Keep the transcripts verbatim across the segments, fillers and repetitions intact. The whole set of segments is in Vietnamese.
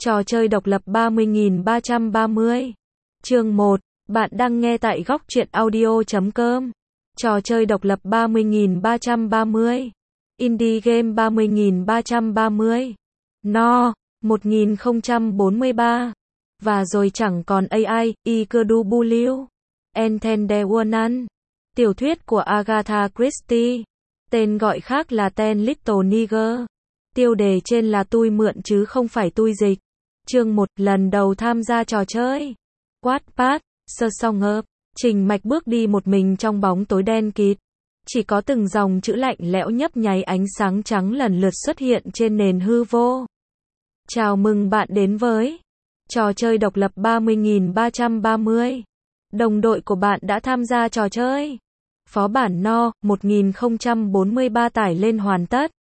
Trò chơi độc lập ba mươi nghìn ba trăm ba mươi. Chương một. Bạn đang nghe tại góc truyện audio chấm com. Trò chơi độc lập ba mươi nghìn ba trăm ba mươi. Indie game ba mươi nghìn ba trăm ba mươi. No, một nghìn không trăm bốn mươi ba. Và rồi chẳng còn a i, Ikedubuliu. Entendewonan. Tiểu thuyết của Agatha Christie. Tên gọi khác là Ten Little Nigger. Tiêu đề trên là tui mượn chứ không phải tui dịch. Chương một. Lần đầu tham gia trò chơi Wattpad, sơ song ngợp. Trình Mạch bước đi một mình trong bóng tối đen kịt. Chỉ có từng dòng chữ lạnh lẽo nhấp nháy ánh sáng trắng lần lượt xuất hiện trên nền hư vô. Chào mừng bạn đến với trò chơi độc lập ba mươi nghìn ba trăm ba mươi. Đồng đội của bạn đã tham gia trò chơi. Phó bản No, một nghìn không trăm bốn mươi ba tải lên hoàn tất.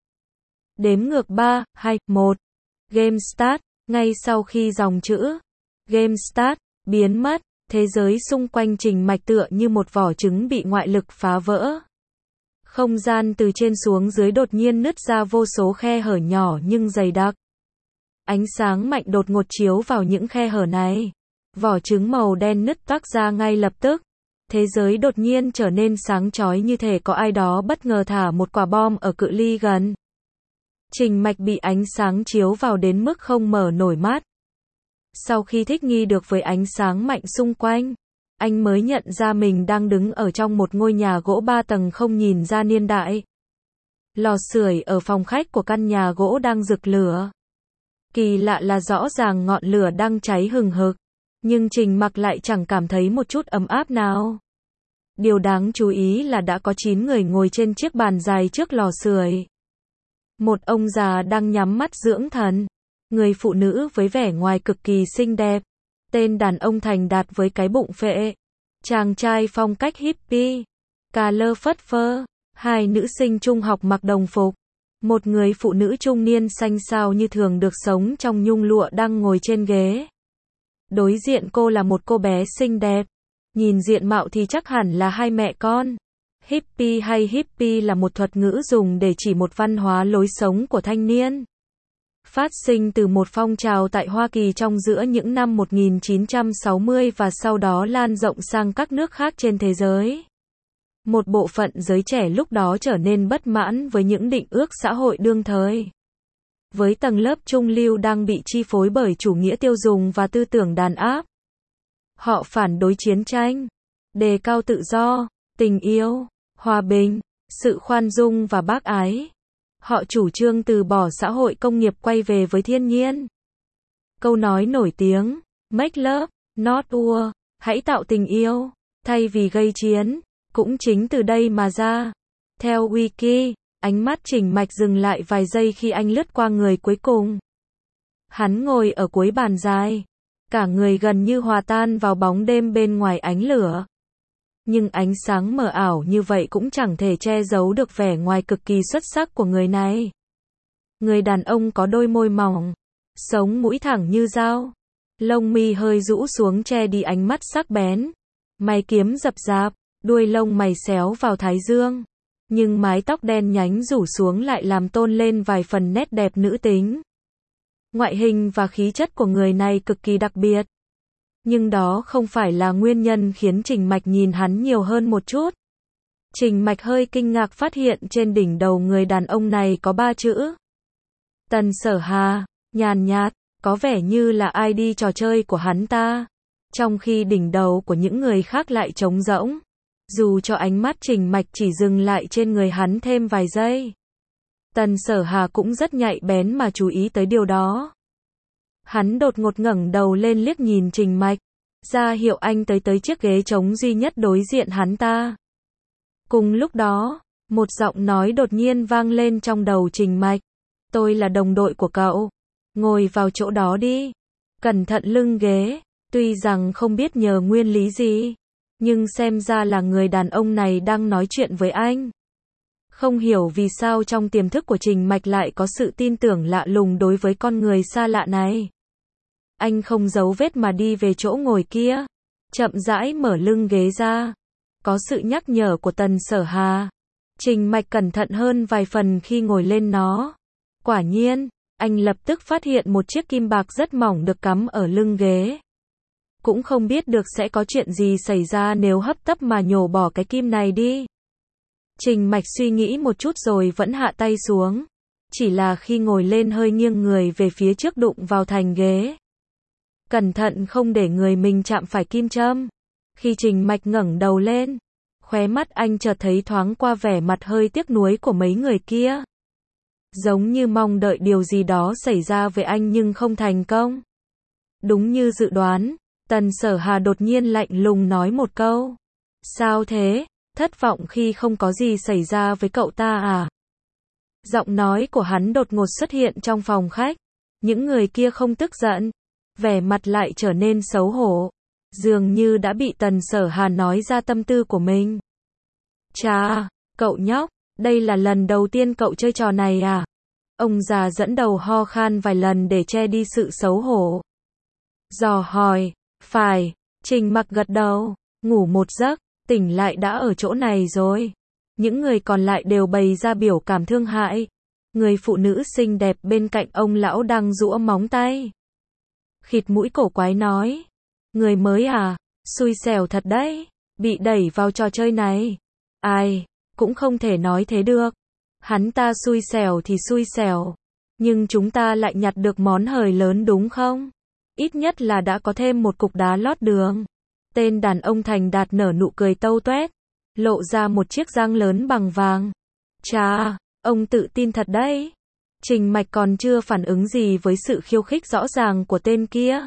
Đếm ngược ba, hai, một. Game Start. Ngay sau khi dòng chữ Game Start biến mất, thế giới xung quanh Trình Mạch tựa như một vỏ trứng bị ngoại lực phá vỡ. Không gian từ trên xuống dưới đột nhiên nứt ra vô số khe hở nhỏ nhưng dày đặc. Ánh sáng mạnh đột ngột chiếu vào những khe hở này. Vỏ trứng màu đen nứt toác ra ngay lập tức. Thế giới đột nhiên trở nên sáng chói như thể có ai đó bất ngờ thả một quả bom ở cự ly gần. Trình Mạch bị ánh sáng chiếu vào đến mức không mở nổi mắt. Sau khi thích nghi được với ánh sáng mạnh xung quanh, anh mới nhận ra mình đang đứng ở trong một ngôi nhà gỗ ba tầng không nhìn ra niên đại. Lò sưởi ở phòng khách của căn nhà gỗ đang rực lửa. Kỳ lạ là rõ ràng ngọn lửa đang cháy hừng hực, nhưng Trình Mạch lại chẳng cảm thấy một chút ấm áp nào. Điều đáng chú ý là đã có chín người ngồi trên chiếc bàn dài trước lò sưởi. Một ông già đang nhắm mắt dưỡng thần. Người phụ nữ với vẻ ngoài cực kỳ xinh đẹp. Tên đàn ông thành đạt với cái bụng phệ. Chàng trai phong cách hippie. Cà lơ phất phơ. Hai nữ sinh trung học mặc đồng phục. Một người phụ nữ trung niên xanh xao như thường được sống trong nhung lụa đang ngồi trên ghế. Đối diện cô là một cô bé xinh đẹp. Nhìn diện mạo thì chắc hẳn là hai mẹ con. Hippie hay hippie là một thuật ngữ dùng để chỉ một văn hóa lối sống của thanh niên. Phát sinh từ một phong trào tại Hoa Kỳ trong giữa những năm một nghìn chín trăm sáu mươi và sau đó lan rộng sang các nước khác trên thế giới. Một bộ phận giới trẻ lúc đó trở nên bất mãn với những định ước xã hội đương thời. Với tầng lớp trung lưu đang bị chi phối bởi chủ nghĩa tiêu dùng và tư tưởng đàn áp. Họ phản đối chiến tranh, đề cao tự do, tình yêu, hòa bình, sự khoan dung và bác ái. Họ chủ trương từ bỏ xã hội công nghiệp quay về với thiên nhiên. Câu nói nổi tiếng, make love, not war, hãy tạo tình yêu, thay vì gây chiến, cũng chính từ đây mà ra. Theo Wiki, ánh mắt Trình Mạch dừng lại vài giây khi anh lướt qua người cuối cùng. Hắn ngồi ở cuối bàn dài. Cả người gần như hòa tan vào bóng đêm bên ngoài ánh lửa. Nhưng ánh sáng mờ ảo như vậy cũng chẳng thể che giấu được vẻ ngoài cực kỳ xuất sắc của người này. Người đàn ông có đôi môi mỏng, sống mũi thẳng như dao, lông mi hơi rũ xuống che đi ánh mắt sắc bén, mày kiếm rập rạp, đuôi lông mày xéo vào thái dương, nhưng mái tóc đen nhánh rủ xuống lại làm tôn lên vài phần nét đẹp nữ tính. Ngoại hình và khí chất của người này cực kỳ đặc biệt. Nhưng đó không phải là nguyên nhân khiến Trình Mạch nhìn hắn nhiều hơn một chút. Trình Mạch hơi kinh ngạc phát hiện trên đỉnh đầu người đàn ông này có ba chữ. Tần Sở Hà, nhàn nhạt, có vẻ như là i đê trò chơi của hắn ta. Trong khi đỉnh đầu của những người khác lại trống rỗng. Dù cho ánh mắt Trình Mạch chỉ dừng lại trên người hắn thêm vài giây. Tần Sở Hà cũng rất nhạy bén mà chú ý tới điều đó. Hắn đột ngột ngẩng đầu lên liếc nhìn Trình Mạch, ra hiệu anh tới tới chiếc ghế trống duy nhất đối diện hắn ta. Cùng lúc đó, một giọng nói đột nhiên vang lên trong đầu Trình Mạch. Tôi là đồng đội của cậu. Ngồi vào chỗ đó đi. Cẩn thận lưng ghế. Tuy rằng không biết nhờ nguyên lý gì, nhưng xem ra là người đàn ông này đang nói chuyện với anh. Không hiểu vì sao trong tiềm thức của Trình Mạch lại có sự tin tưởng lạ lùng đối với con người xa lạ này. Anh không giấu vết mà đi về chỗ ngồi kia. Chậm rãi mở lưng ghế ra. Có sự nhắc nhở của Tần Sở Hà. Trình Mạch cẩn thận hơn vài phần khi ngồi lên nó. Quả nhiên, anh lập tức phát hiện một chiếc kim bạc rất mỏng được cắm ở lưng ghế. Cũng không biết được sẽ có chuyện gì xảy ra nếu hấp tấp mà nhổ bỏ cái kim này đi. Trình Mạch suy nghĩ một chút rồi vẫn hạ tay xuống. Chỉ là khi ngồi lên hơi nghiêng người về phía trước đụng vào thành ghế. Cẩn thận không để người mình chạm phải kim châm. Khi Trình Mạch ngẩng đầu lên, khóe mắt anh chợt thấy thoáng qua vẻ mặt hơi tiếc nuối của mấy người kia. Giống như mong đợi điều gì đó xảy ra với anh nhưng không thành công. Đúng như dự đoán, Tần Sở Hà đột nhiên lạnh lùng nói một câu. Sao thế? Thất vọng khi không có gì xảy ra với cậu ta à? Giọng nói của hắn đột ngột xuất hiện trong phòng khách. Những người kia không tức giận, vẻ mặt lại trở nên xấu hổ. Dường như đã bị Tần Sở Hà nói ra tâm tư của mình. Chà, cậu nhóc, đây là lần đầu tiên cậu chơi trò này à? Ông già dẫn đầu ho khan vài lần để che đi sự xấu hổ. Dò hỏi, phải, Trình Mặc gật đầu, ngủ một giấc, tỉnh lại đã ở chỗ này rồi. Những người còn lại đều bày ra biểu cảm thương hại. Người phụ nữ xinh đẹp bên cạnh ông lão đang giũa móng tay. Khịt mũi cổ quái nói, người mới à, xui xẻo thật đấy, bị đẩy vào trò chơi này. Ai, cũng không thể nói thế được. Hắn ta xui xẻo thì xui xẻo, nhưng chúng ta lại nhặt được món hời lớn đúng không? Ít nhất là đã có thêm một cục đá lót đường. Tên đàn ông thành đạt nở nụ cười tâu tuét, lộ ra một chiếc răng lớn bằng vàng. Chà, ông tự tin thật đấy. Trình Mạch còn chưa phản ứng gì với sự khiêu khích rõ ràng của tên kia.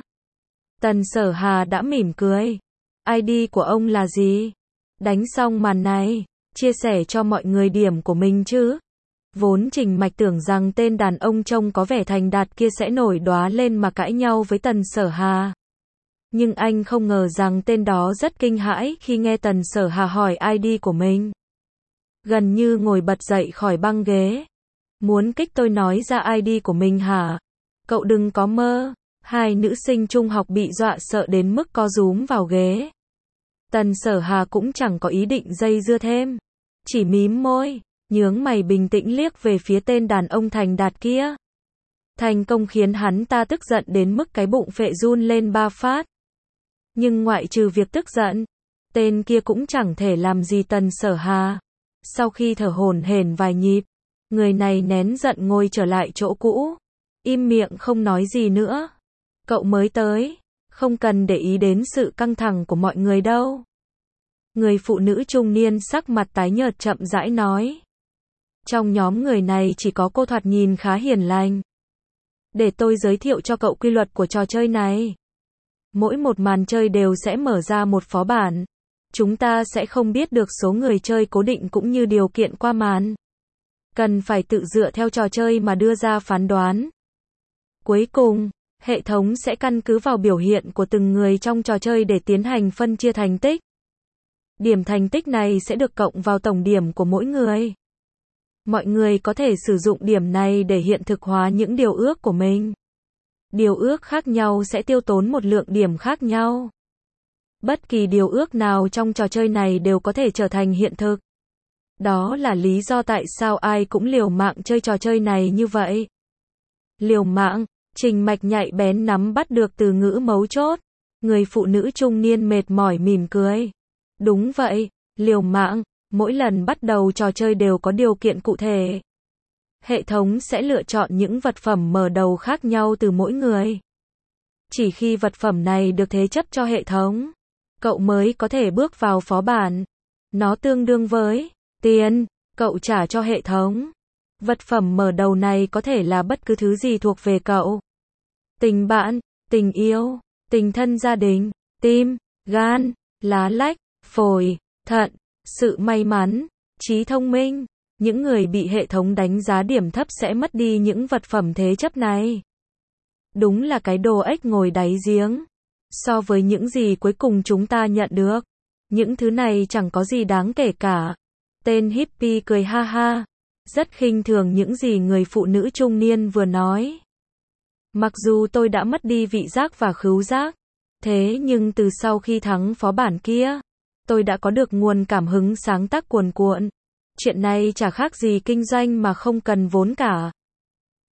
Tần Sở Hà đã mỉm cười. i đê của ông là gì? Đánh xong màn này, chia sẻ cho mọi người điểm của mình chứ. Vốn Trình Mạch tưởng rằng tên đàn ông trông có vẻ thành đạt kia sẽ nổi đoá lên mà cãi nhau với Tần Sở Hà. Nhưng anh không ngờ rằng tên đó rất kinh hãi khi nghe Tần Sở Hà hỏi i đê của mình. Gần như ngồi bật dậy khỏi băng ghế. Muốn kích tôi nói ra i đê của mình hả? Cậu đừng có mơ. Hai nữ sinh trung học bị dọa sợ đến mức co rúm vào ghế. Tần Sở Hà cũng chẳng có ý định dây dưa thêm. Chỉ mím môi, nhướng mày bình tĩnh liếc về phía tên đàn ông thành đạt kia. Thành công khiến hắn ta tức giận đến mức cái bụng phệ run lên ba phát. Nhưng ngoại trừ việc tức giận, tên kia cũng chẳng thể làm gì Tần Sở Hà. Sau khi thở hổn hển vài nhịp, người này nén giận ngồi trở lại chỗ cũ. Im miệng không nói gì nữa. Cậu mới tới, không cần để ý đến sự căng thẳng của mọi người đâu. Người phụ nữ trung niên sắc mặt tái nhợt chậm rãi nói. Trong nhóm người này chỉ có cô thoạt nhìn khá hiền lành. Để tôi giới thiệu cho cậu quy luật của trò chơi này. Mỗi một màn chơi đều sẽ mở ra một phó bản. Chúng ta sẽ không biết được số người chơi cố định cũng như điều kiện qua màn. Cần phải tự dựa theo trò chơi mà đưa ra phán đoán. Cuối cùng, hệ thống sẽ căn cứ vào biểu hiện của từng người trong trò chơi để tiến hành phân chia thành tích. Điểm thành tích này sẽ được cộng vào tổng điểm của mỗi người. Mọi người có thể sử dụng điểm này để hiện thực hóa những điều ước của mình. Điều ước khác nhau sẽ tiêu tốn một lượng điểm khác nhau. Bất kỳ điều ước nào trong trò chơi này đều có thể trở thành hiện thực. Đó là lý do tại sao ai cũng liều mạng chơi trò chơi này như vậy. Liều mạng, Trình Mạch nhạy bén nắm bắt được từ ngữ mấu chốt. Người phụ nữ trung niên mệt mỏi mỉm cười. Đúng vậy, liều mạng, mỗi lần bắt đầu trò chơi đều có điều kiện cụ thể. Hệ thống sẽ lựa chọn những vật phẩm mở đầu khác nhau từ mỗi người. Chỉ khi vật phẩm này được thế chấp cho hệ thống, cậu mới có thể bước vào phó bản. Nó tương đương với tiền cậu trả cho hệ thống. Vật phẩm mở đầu này có thể là bất cứ thứ gì thuộc về cậu. Tình bạn, tình yêu, tình thân gia đình, tim, gan, lá lách, phổi, thận, sự may mắn, trí thông minh. Những người bị hệ thống đánh giá điểm thấp sẽ mất đi những vật phẩm thế chấp này. Đúng là cái đồ ếch ngồi đáy giếng. So với những gì cuối cùng chúng ta nhận được, những thứ này chẳng có gì đáng kể cả. Tên hippie cười ha ha, rất khinh thường những gì người phụ nữ trung niên vừa nói. Mặc dù tôi đã mất đi vị giác và khứu giác, thế nhưng từ sau khi thắng phó bản kia, tôi đã có được nguồn cảm hứng sáng tác cuồn cuộn. Chuyện này chả khác gì kinh doanh mà không cần vốn cả.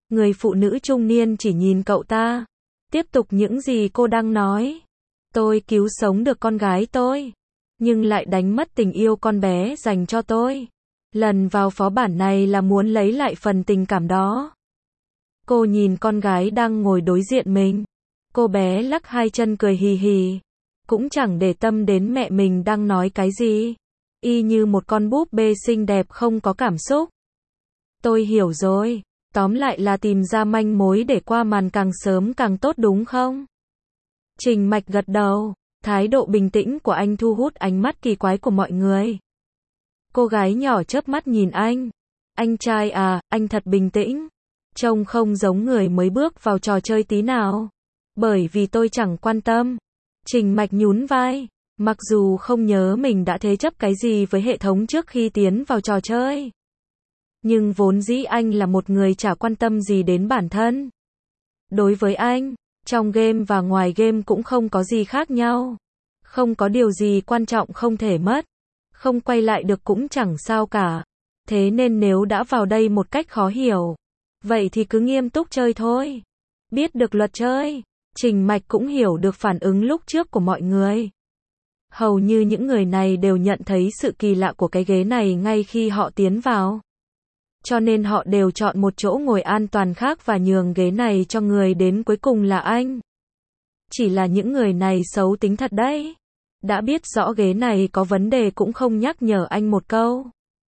Người phụ nữ trung niên chỉ nhìn cậu ta. Tiếp tục những gì cô đang nói. Tôi cứu sống được con gái tôi, nhưng lại đánh mất tình yêu con bé dành cho tôi. Lần vào phó bản này là muốn lấy lại phần tình cảm đó. Cô nhìn con gái đang ngồi đối diện mình. Cô bé lắc hai chân cười hì hì. Cũng chẳng để tâm đến mẹ mình đang nói cái gì. Y như một con búp bê xinh đẹp không có cảm xúc. Tôi hiểu rồi. Tóm lại là tìm ra manh mối để qua màn càng sớm càng tốt đúng không? Trình Mạch gật đầu. Thái độ bình tĩnh của anh thu hút ánh mắt kỳ quái của mọi người. Cô gái nhỏ chớp mắt nhìn anh. Anh trai à, anh thật bình tĩnh. Trông không giống người mới bước vào trò chơi tí nào. Bởi vì tôi chẳng quan tâm. Trình Mạch nhún vai. Mặc dù không nhớ mình đã thế chấp cái gì với hệ thống trước khi tiến vào trò chơi. Nhưng vốn dĩ anh là một người chả quan tâm gì đến bản thân. Đối với anh, trong game và ngoài game cũng không có gì khác nhau. Không có điều gì quan trọng không thể mất. Không quay lại được cũng chẳng sao cả. Thế nên nếu đã vào đây một cách khó hiểu, vậy thì cứ nghiêm túc chơi thôi. Biết được luật chơi, Trình Mạch cũng hiểu được phản ứng lúc trước của mọi người. Hầu như những người này đều nhận thấy sự kỳ lạ của cái ghế này ngay khi họ tiến vào. Cho nên họ đều chọn một chỗ ngồi an toàn khác và nhường ghế này cho người đến cuối cùng là anh. Chỉ là những người này xấu tính thật đấy. Đã biết rõ ghế này có vấn đề cũng không nhắc nhở anh một câu.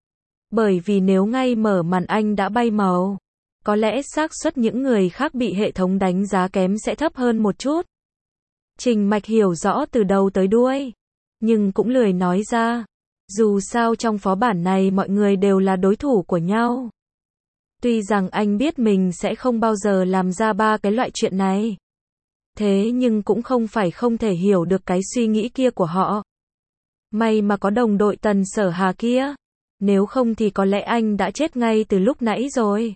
Bởi vì nếu ngay mở màn anh đã bay màu, có lẽ xác suất những người khác bị hệ thống đánh giá kém sẽ thấp hơn một chút. Trình Mạch hiểu rõ từ đầu tới đuôi, nhưng cũng lười nói ra. Dù sao trong phó bản này mọi người đều là đối thủ của nhau. Tuy rằng anh biết mình sẽ không bao giờ làm ra ba cái loại chuyện này. Thế nhưng cũng không phải không thể hiểu được cái suy nghĩ kia của họ. May mà có đồng đội Tần Sở Hà kia. Nếu không thì có lẽ anh đã chết ngay từ lúc nãy rồi.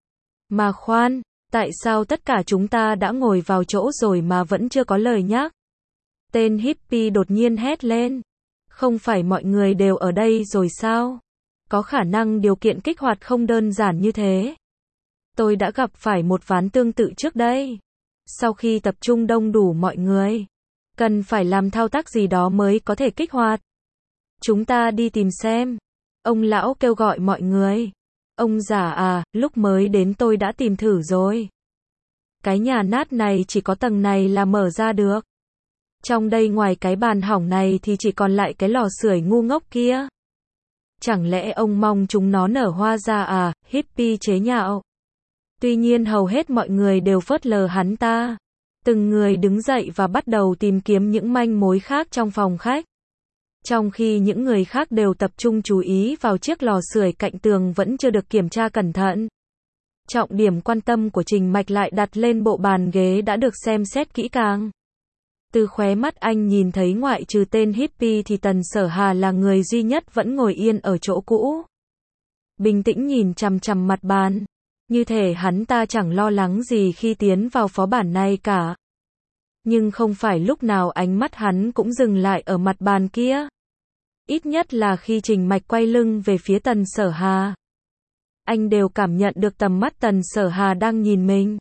Mà khoan, tại sao tất cả chúng ta đã ngồi vào chỗ rồi mà vẫn chưa có lời nhắc? Tên hippie đột nhiên hét lên. Không phải mọi người đều ở đây rồi sao? Có khả năng điều kiện kích hoạt không đơn giản như thế. Tôi đã gặp phải một ván tương tự trước đây. Sau khi tập trung đông đủ mọi người, cần phải làm thao tác gì đó mới có thể kích hoạt. Chúng ta đi tìm xem. Ông lão kêu gọi mọi người. Ông già à, lúc mới đến tôi đã tìm thử rồi. Cái nhà nát này chỉ có tầng này là mở ra được. Trong đây ngoài cái bàn hỏng này thì chỉ còn lại cái lò sưởi ngu ngốc kia. Chẳng lẽ ông mong chúng nó nở hoa ra à, hippie chế nhạo. Tuy nhiên hầu hết mọi người đều phớt lờ hắn ta. Từng người đứng dậy và bắt đầu tìm kiếm những manh mối khác trong phòng khách. Trong khi những người khác đều tập trung chú ý vào chiếc lò sưởi cạnh tường vẫn chưa được kiểm tra cẩn thận. Trọng điểm quan tâm của Trình Mạch lại đặt lên bộ bàn ghế đã được xem xét kỹ càng. Từ khóe mắt anh nhìn thấy ngoại trừ tên hippie thì Tần Sở Hà là người duy nhất vẫn ngồi yên ở chỗ cũ. Bình tĩnh nhìn chằm chằm mặt bàn. Như thể hắn ta chẳng lo lắng gì khi tiến vào phó bản này cả. Nhưng không phải lúc nào ánh mắt hắn cũng dừng lại ở mặt bàn kia. Ít nhất là khi Trình Mạch quay lưng về phía Tần Sở Hà. Anh đều cảm nhận được tầm mắt Tần Sở Hà đang nhìn mình.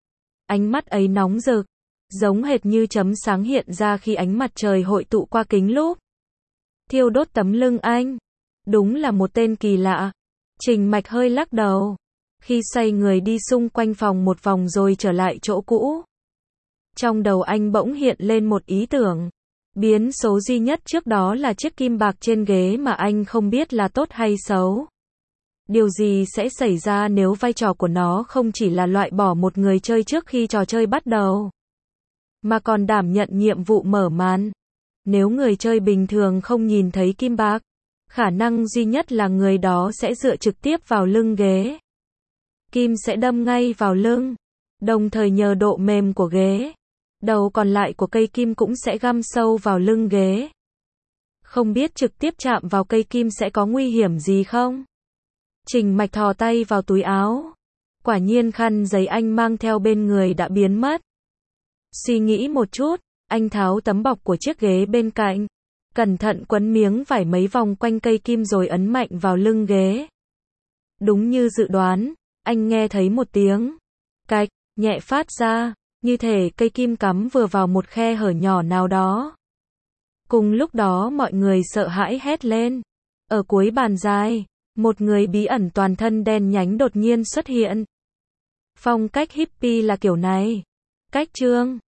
Ánh mắt ấy nóng rực, giống hệt như chấm sáng hiện ra khi ánh mặt trời hội tụ qua kính lúp. Thiêu đốt tấm lưng anh. Đúng là một tên kỳ lạ. Trình Mạch hơi lắc đầu. Khi xoay người đi xung quanh phòng một vòng rồi trở lại chỗ cũ. Trong đầu anh bỗng hiện lên một ý tưởng. Biến số duy nhất trước đó là chiếc kim bạc trên ghế mà anh không biết là tốt hay xấu. Điều gì sẽ xảy ra nếu vai trò của nó không chỉ là loại bỏ một người chơi trước khi trò chơi bắt đầu, mà còn đảm nhận nhiệm vụ mở màn. Nếu người chơi bình thường không nhìn thấy kim bạc, khả năng duy nhất là người đó sẽ dựa trực tiếp vào lưng ghế. Kim sẽ đâm ngay vào lưng, đồng thời nhờ độ mềm của ghế, đầu còn lại của cây kim cũng sẽ găm sâu vào lưng ghế. Không biết trực tiếp chạm vào cây kim sẽ có nguy hiểm gì không? Trình Mạch thò tay vào túi áo. Quả nhiên khăn giấy anh mang theo bên người đã biến mất. Suy nghĩ một chút, anh tháo tấm bọc của chiếc ghế bên cạnh. Cẩn thận quấn miếng vải mấy vòng quanh cây kim rồi ấn mạnh vào lưng ghế. Đúng như dự đoán, anh nghe thấy một tiếng cạch, nhẹ phát ra, như thể cây kim cắm vừa vào một khe hở nhỏ nào đó. Cùng lúc đó mọi người sợ hãi hét lên. Ở cuối bàn dài, một người bí ẩn toàn thân đen nhánh đột nhiên xuất hiện. Phong cách hippie là kiểu này. Cách chương